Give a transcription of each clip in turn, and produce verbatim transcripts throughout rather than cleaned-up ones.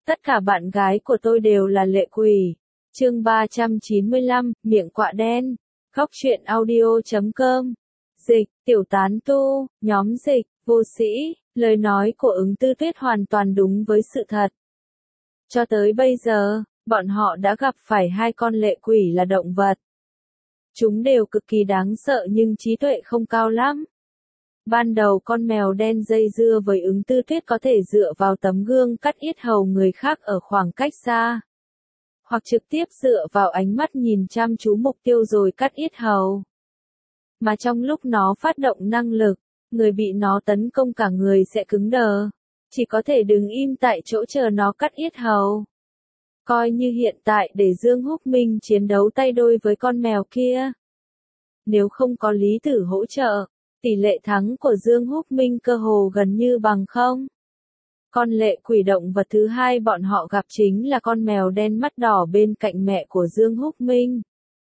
Tất cả bạn gái của tôi đều là lệ quỷ. Chương ba trăm chín mươi lăm, miệng quạ đen. Góc truyện audio chấm com. Dịch, tiểu tán tu, nhóm dịch, vô sĩ, lời nói của Ứng Tư Tuyết hoàn toàn đúng với sự thật. Cho tới bây giờ, bọn họ đã gặp phải hai con lệ quỷ là động vật. Chúng đều cực kỳ đáng sợ nhưng trí tuệ không cao lắm. Ban đầu con mèo đen dây dưa với Ứng Tư Tuyết có thể dựa vào tấm gương cắt yết hầu người khác ở khoảng cách xa. Hoặc trực tiếp dựa vào ánh mắt nhìn chăm chú mục tiêu rồi cắt yết hầu. Mà trong lúc nó phát động năng lực, người bị nó tấn công cả người sẽ cứng đờ. Chỉ có thể đứng im tại chỗ chờ nó cắt yết hầu. Coi như hiện tại để Dương Húc Minh chiến đấu tay đôi với con mèo kia. Nếu không có Lý Tử hỗ trợ, tỷ lệ thắng của Dương Húc Minh cơ hồ gần như bằng không. Con lệ quỷ động vật thứ hai bọn họ gặp chính là con mèo đen mắt đỏ bên cạnh mẹ của Dương Húc Minh.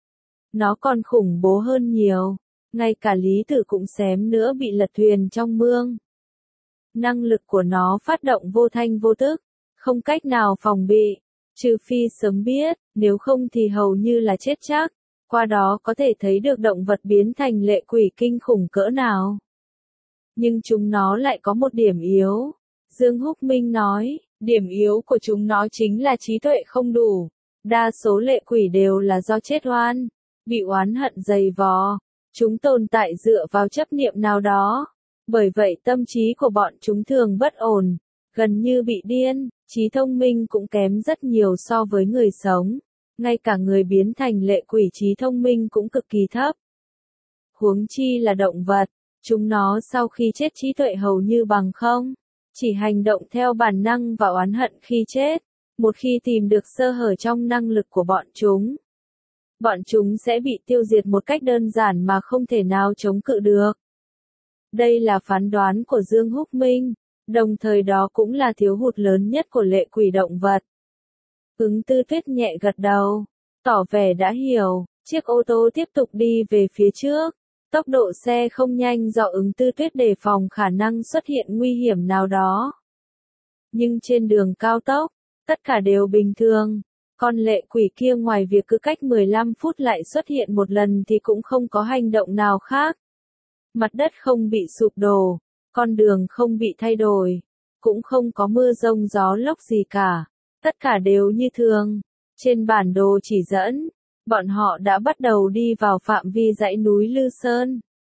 Nó còn khủng bố hơn nhiều, ngay cả Lý Tử cũng xém nữa bị lật thuyền trong mương. Năng lực của nó phát động vô thanh vô tức, không cách nào phòng bị, trừ phi sớm biết, nếu không thì hầu như là chết chắc. Qua đó có thể thấy được động vật biến thành lệ quỷ kinh khủng cỡ nào. Nhưng chúng nó lại có một điểm yếu. Dương Húc Minh nói, điểm yếu của chúng nó chính là trí tuệ không đủ. Đa số lệ quỷ đều là do chết oan, bị oán hận dày vò. Chúng tồn tại dựa vào chấp niệm nào đó. Bởi vậy tâm trí của bọn chúng thường bất ổn, gần như bị điên, trí thông minh cũng kém rất nhiều so với người sống. Ngay cả người biến thành lệ quỷ trí thông minh cũng cực kỳ thấp. Huống chi là động vật, chúng nó sau khi chết trí tuệ hầu như bằng không, chỉ hành động theo bản năng và oán hận khi chết. Một khi tìm được sơ hở trong năng lực của bọn chúng, bọn chúng sẽ bị tiêu diệt một cách đơn giản mà không thể nào chống cự được. Đây là phán đoán của Dương Húc Minh, đồng thời đó cũng là thiếu hụt lớn nhất của lệ quỷ động vật. Ứng Tư Tuyết nhẹ gật đầu, tỏ vẻ đã hiểu, chiếc ô tô tiếp tục đi về phía trước. Tốc độ xe không nhanh do Ứng Tư Tuyết đề phòng khả năng xuất hiện nguy hiểm nào đó. Nhưng trên đường cao tốc, tất cả đều bình thường. Con lệ quỷ kia ngoài việc cứ cách mười lăm phút lại xuất hiện một lần thì cũng không có hành động nào khác. Mặt đất không bị sụp đổ, con đường không bị thay đổi, cũng không có mưa rông gió lốc gì cả. Tất cả đều như thường. Trên bản đồ chỉ dẫn, bọn họ đã bắt đầu đi vào phạm vi dãy núi Lư Sơn.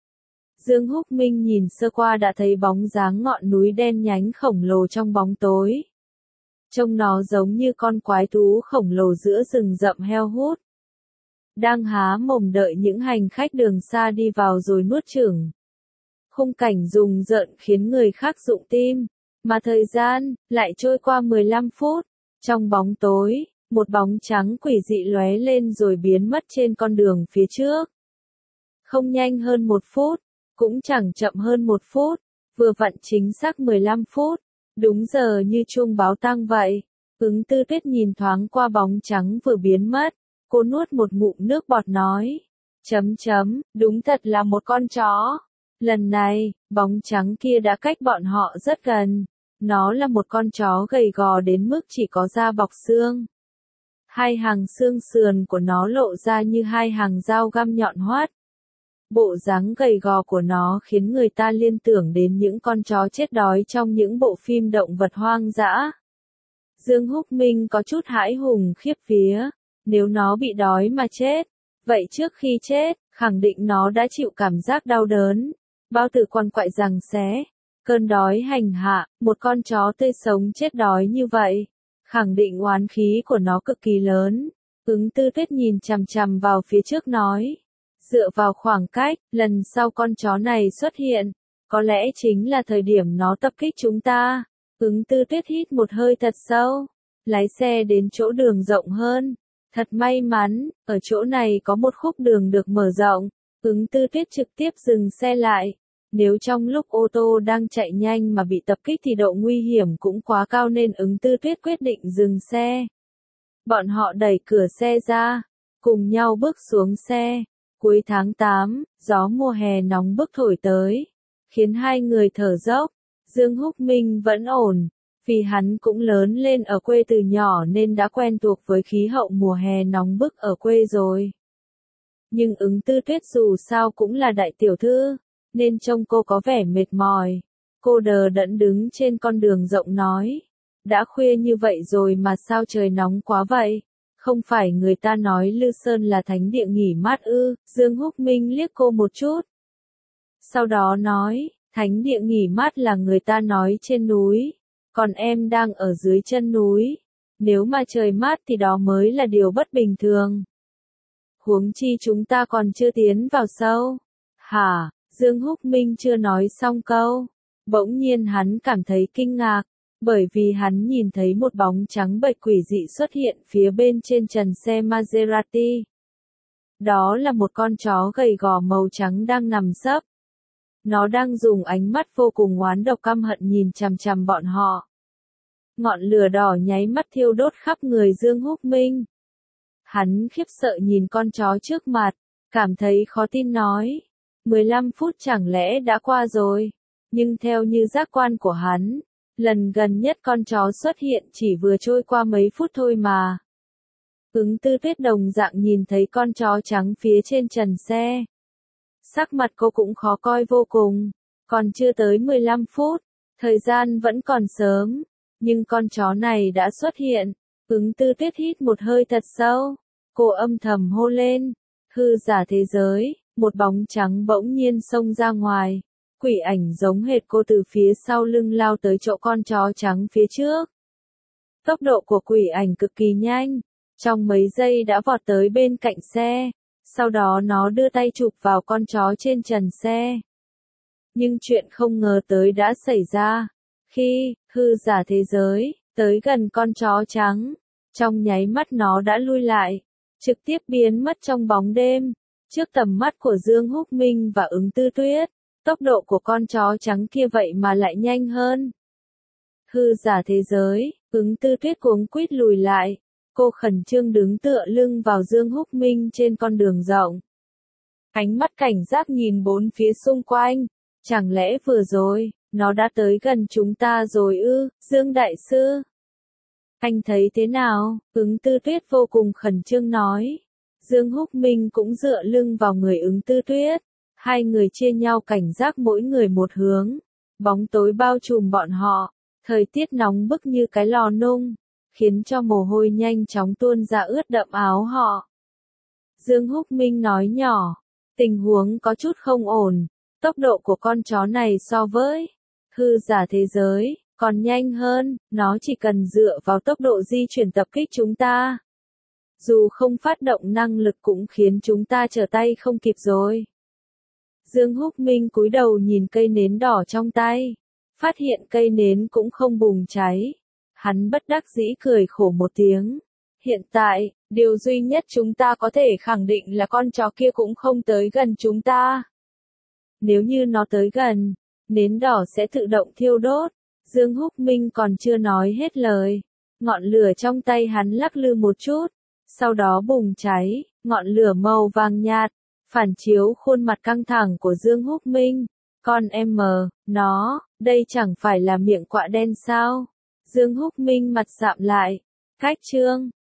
Dương Húc Minh nhìn sơ qua đã thấy bóng dáng ngọn núi đen nhánh khổng lồ trong bóng tối. Trông nó giống như con quái thú khổng lồ giữa rừng rậm heo hút. Đang há mồm đợi những hành khách đường xa đi vào rồi nuốt chửng. Khung cảnh rùng rợn khiến người khác rụng tim, mà thời gian lại trôi qua mười lăm phút. Trong bóng tối, một bóng trắng quỷ dị lóe lên rồi biến mất trên con đường phía trước. Không nhanh hơn một phút, cũng chẳng chậm hơn một phút, vừa vặn chính xác mười lăm phút, đúng giờ như chuông báo tang vậy. Ứng Tư Tuyết nhìn thoáng qua bóng trắng vừa biến mất, cô nuốt một ngụm nước bọt nói, chấm chấm, đúng thật là một con chó. Lần này, bóng trắng kia đã cách bọn họ rất gần. Nó là một con chó gầy gò đến mức chỉ có da bọc xương. Hai hàng xương sườn của nó lộ ra như hai hàng dao găm nhọn hoắt. Bộ dáng gầy gò của nó khiến người ta liên tưởng đến những con chó chết đói trong những bộ phim động vật hoang dã. Dương Húc Minh có chút hãi hùng khiếp vía. Nếu nó bị đói mà chết, vậy trước khi chết, khẳng định nó đã chịu cảm giác đau đớn. Bao tử quằn quại giằng xé. Cơn đói hành hạ, một con chó tươi sống chết đói như vậy, khẳng định oán khí của nó cực kỳ lớn. Ứng Tư Tuyết nhìn chằm chằm vào phía trước nói, dựa vào khoảng cách, lần sau con chó này xuất hiện, có lẽ chính là thời điểm nó tập kích chúng ta. Ứng Tư Tuyết hít một hơi thật sâu, lái xe đến chỗ đường rộng hơn. Thật may mắn, ở chỗ này có một khúc đường được mở rộng. Ứng Tư Tuyết trực tiếp dừng xe lại. Nếu trong lúc ô tô đang chạy nhanh mà bị tập kích thì độ nguy hiểm cũng quá cao nên Ứng Tư Tuyết quyết định dừng xe. Bọn họ đẩy cửa xe ra, cùng nhau bước xuống xe. Cuối tháng tám, gió mùa hè nóng bức thổi tới, khiến hai người thở dốc. Dương Húc Minh vẫn ổn, Vì hắn cũng lớn lên ở quê từ nhỏ nên đã quen thuộc với khí hậu mùa hè nóng bức ở quê rồi. Nhưng Ứng Tư Tuyết dù sao cũng là đại tiểu thư, nên trông cô có vẻ mệt mỏi. Cô đờ đẫn đứng trên con đường rộng nói. Đã khuya như vậy rồi mà sao trời nóng quá vậy? Không phải người ta nói Lư Sơn là thánh địa nghỉ mát ư? Dương Húc Minh liếc cô một chút. Sau đó nói, thánh địa nghỉ mát là người ta nói trên núi, còn em đang ở dưới chân núi. Nếu mà trời mát thì đó mới là điều bất bình thường. Huống chi chúng ta còn chưa tiến vào sâu. Hả? Dương Húc Minh chưa nói xong câu. Bỗng nhiên hắn cảm thấy kinh ngạc, bởi vì hắn nhìn thấy một bóng trắng bệch quỷ dị xuất hiện phía bên trên trần xe Maserati. Đó là một con chó gầy gò màu trắng đang nằm sấp. Nó đang dùng ánh mắt vô cùng oán độc căm hận nhìn chằm chằm bọn họ. Ngọn lửa đỏ nháy mắt thiêu đốt khắp người Dương Húc Minh. Hắn khiếp sợ nhìn con chó trước mặt, cảm thấy khó tin nói. mười lăm phút chẳng lẽ đã qua rồi? Nhưng theo như giác quan của hắn, lần gần nhất con chó xuất hiện chỉ vừa trôi qua mấy phút thôi mà. Ứng Tư Tuyết đồng dạng nhìn thấy con chó trắng phía trên trần xe. Sắc mặt cô cũng khó coi vô cùng, còn chưa tới mười lăm phút, thời gian vẫn còn sớm, nhưng con chó này đã xuất hiện. Ứng Tư Tuyết hít một hơi thật sâu, cô âm thầm hô lên, hư giả thế giới, một bóng trắng bỗng nhiên xông ra ngoài. Quỷ ảnh giống hệt cô từ phía sau lưng lao tới chỗ con chó trắng phía trước. Tốc độ của quỷ ảnh cực kỳ nhanh, trong mấy giây đã vọt tới bên cạnh xe, sau đó nó đưa tay chụp vào con chó trên trần xe. Nhưng chuyện không ngờ tới đã xảy ra, khi hư giả thế giới tới gần con chó trắng, trong nháy mắt nó đã lui lại, trực tiếp biến mất trong bóng đêm, trước tầm mắt của Dương Húc Minh và Ứng Tư Tuyết. Tốc độ của con chó trắng kia vậy mà lại nhanh hơn. Hư giả thế giới, Ứng Tư Tuyết cuống quýt lùi lại. Cô khẩn trương đứng tựa lưng vào Dương Húc Minh trên con đường rộng. Ánh mắt cảnh giác nhìn bốn phía xung quanh. Chẳng lẽ vừa rồi, nó đã tới gần chúng ta rồi ư, Dương Đại Sư? Anh thấy thế nào? Ứng Tư Tuyết vô cùng khẩn trương nói. Dương Húc Minh cũng dựa lưng vào người Ứng Tư Tuyết. Hai người chia nhau cảnh giác mỗi người một hướng. Bóng tối bao trùm bọn họ. Thời tiết nóng bức như cái lò nung, khiến cho mồ hôi nhanh chóng tuôn ra ướt đẫm áo họ. Dương Húc Minh nói nhỏ, tình huống có chút không ổn. Tốc độ của con chó này so với hư giả thế giới còn nhanh hơn, nó chỉ cần dựa vào tốc độ di chuyển tập kích chúng ta. Dù không phát động năng lực cũng khiến chúng ta trở tay không kịp rồi. Dương Húc Minh cúi đầu nhìn cây nến đỏ trong tay, phát hiện cây nến cũng không bùng cháy. Hắn bất đắc dĩ cười khổ một tiếng. Hiện tại, điều duy nhất chúng ta có thể khẳng định là con chó kia cũng không tới gần chúng ta. Nếu như nó tới gần, nến đỏ sẽ tự động thiêu đốt. Dương Húc Minh còn chưa nói hết lời. Ngọn lửa trong tay hắn lắc lư một chút, sau đó bùng cháy, ngọn lửa màu vàng nhạt, phản chiếu khuôn mặt căng thẳng của Dương Húc Minh. Con em mờ, nó, đây chẳng phải là miệng quạ đen sao? Dương Húc Minh mặt sạm lại. Cách chương